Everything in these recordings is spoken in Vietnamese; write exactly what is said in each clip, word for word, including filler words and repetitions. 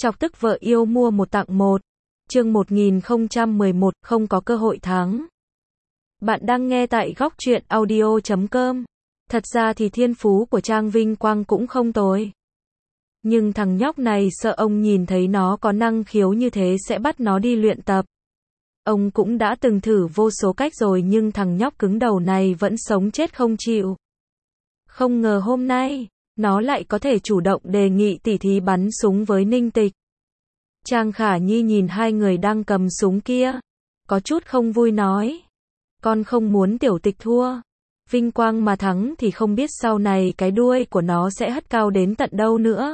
Chọc tức vợ yêu mua một tặng một. Chương một nghìn không trăm mười một, không có cơ hội thắng. Bạn đang nghe tại góc truyện audio chấm com. Thật ra thì thiên phú của Trang Vinh Quang cũng không tồi. Nhưng thằng nhóc này sợ ông nhìn thấy nó có năng khiếu như thế sẽ bắt nó đi luyện tập. Ông cũng đã từng thử vô số cách rồi nhưng thằng nhóc cứng đầu này vẫn sống chết không chịu. Không ngờ hôm nay, nó lại có thể chủ động đề nghị tỉ thí bắn súng với Ninh Tịch. Trang Khả Nhi nhìn hai người đang cầm súng kia, có chút không vui nói. Con không muốn Tiểu Tịch thua. Vinh Quang mà thắng thì không biết sau này cái đuôi của nó sẽ hất cao đến tận đâu nữa.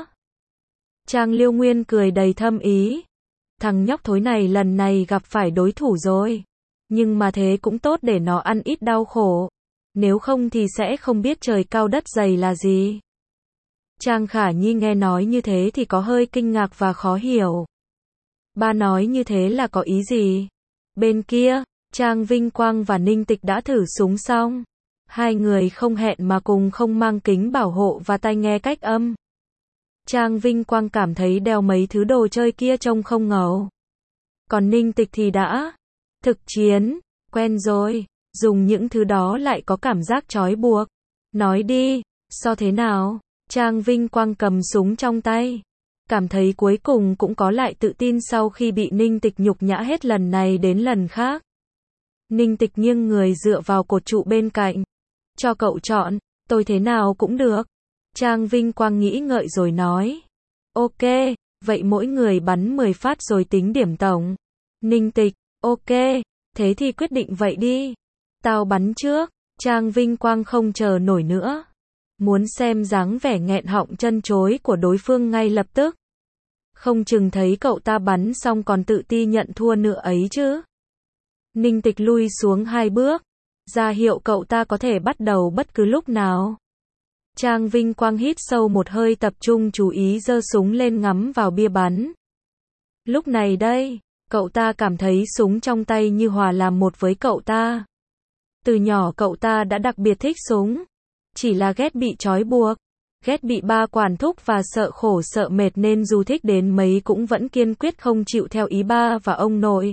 Trang Liêu Nguyên cười đầy thâm ý. Thằng nhóc thối này lần này gặp phải đối thủ rồi. Nhưng mà thế cũng tốt để nó ăn ít đau khổ. Nếu không thì sẽ không biết trời cao đất dày là gì. Trang Khả Nhi nghe nói như thế thì có hơi kinh ngạc và khó hiểu. Ba nói như thế là có ý gì? Bên kia, Trang Vinh Quang và Ninh Tịch đã thử súng xong. Hai người không hẹn mà cùng không mang kính bảo hộ và tai nghe cách âm. Trang Vinh Quang cảm thấy đeo mấy thứ đồ chơi kia trông không ngầu. Còn Ninh Tịch thì đã thực chiến, quen rồi, dùng những thứ đó lại có cảm giác trói buộc. Nói đi, so thế nào? Trang Vinh Quang cầm súng trong tay. Cảm thấy cuối cùng cũng có lại tự tin sau khi bị Ninh Tịch nhục nhã hết lần này đến lần khác. Ninh Tịch nghiêng người dựa vào cột trụ bên cạnh. Cho cậu chọn, tôi thế nào cũng được. Trang Vinh Quang nghĩ ngợi rồi nói. Ok, vậy mỗi người bắn mười phát rồi tính điểm tổng. Ninh Tịch, ok, thế thì quyết định vậy đi. Tao bắn trước. Trang Vinh Quang không chờ nổi nữa. Muốn xem dáng vẻ nghẹn họng chân chối của đối phương ngay lập tức. Không chừng thấy cậu ta bắn xong còn tự ti nhận thua nữa ấy chứ. Ninh Tịch lui xuống hai bước, ra hiệu cậu ta có thể bắt đầu bất cứ lúc nào. Trang Vinh Quang hít sâu một hơi tập trung chú ý giơ súng lên ngắm vào bia bắn. Lúc này đây, cậu ta cảm thấy súng trong tay như hòa làm một với cậu ta. Từ nhỏ cậu ta đã đặc biệt thích súng. Chỉ là ghét bị trói buộc, ghét bị ba quản thúc và sợ khổ sợ mệt nên dù thích đến mấy cũng vẫn kiên quyết không chịu theo ý ba và ông nội.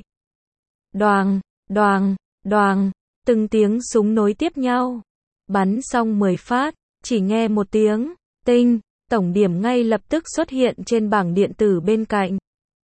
Đoàng, đoàng, đoàng, từng tiếng súng nối tiếp nhau. Bắn xong mười phát, chỉ nghe một tiếng, tinh, tổng điểm ngay lập tức xuất hiện trên bảng điện tử bên cạnh.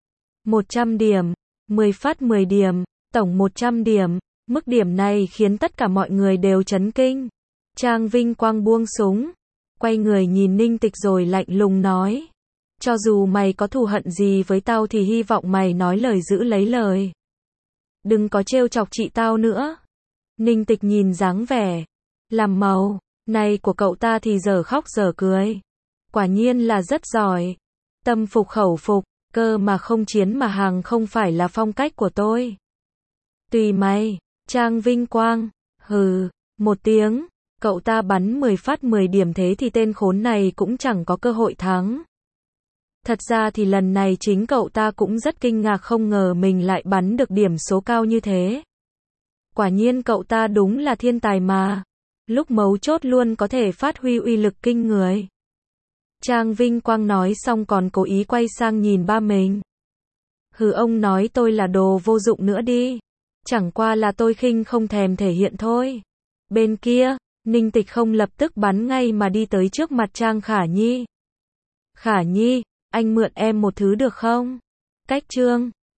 một trăm điểm, mười phát mười điểm, tổng một trăm điểm, mức điểm này khiến tất cả mọi người đều chấn kinh. Trang Vinh Quang buông súng, quay người nhìn Ninh Tịch rồi lạnh lùng nói. Cho dù mày có thù hận gì với tao thì hy vọng mày nói lời giữ lấy lời. Đừng có trêu chọc chị tao nữa. Ninh Tịch nhìn dáng vẻ làm màu này của cậu ta thì giờ khóc giờ cười. Quả nhiên là rất giỏi. Tâm phục khẩu phục, cơ mà không chiến mà hàng không phải là phong cách của tôi. Tùy mày. Trang Vinh Quang, hừ, một tiếng. Cậu ta bắn mười phát mười điểm thế thì tên khốn này cũng chẳng có cơ hội thắng. Thật ra thì lần này chính cậu ta cũng rất kinh ngạc không ngờ mình lại bắn được điểm số cao như thế. Quả nhiên cậu ta đúng là thiên tài mà. Lúc mấu chốt luôn có thể phát huy uy lực kinh người. Trang Vinh Quang nói xong còn cố ý quay sang nhìn ba mình. Hừ, ông nói tôi là đồ vô dụng nữa đi. Chẳng qua là tôi khinh không thèm thể hiện thôi. Bên kia, Ninh Tịch không lập tức bắn ngay mà đi tới trước mặt Trang Khả Nhi. Khả Nhi, anh mượn em một thứ được không? Cách trương.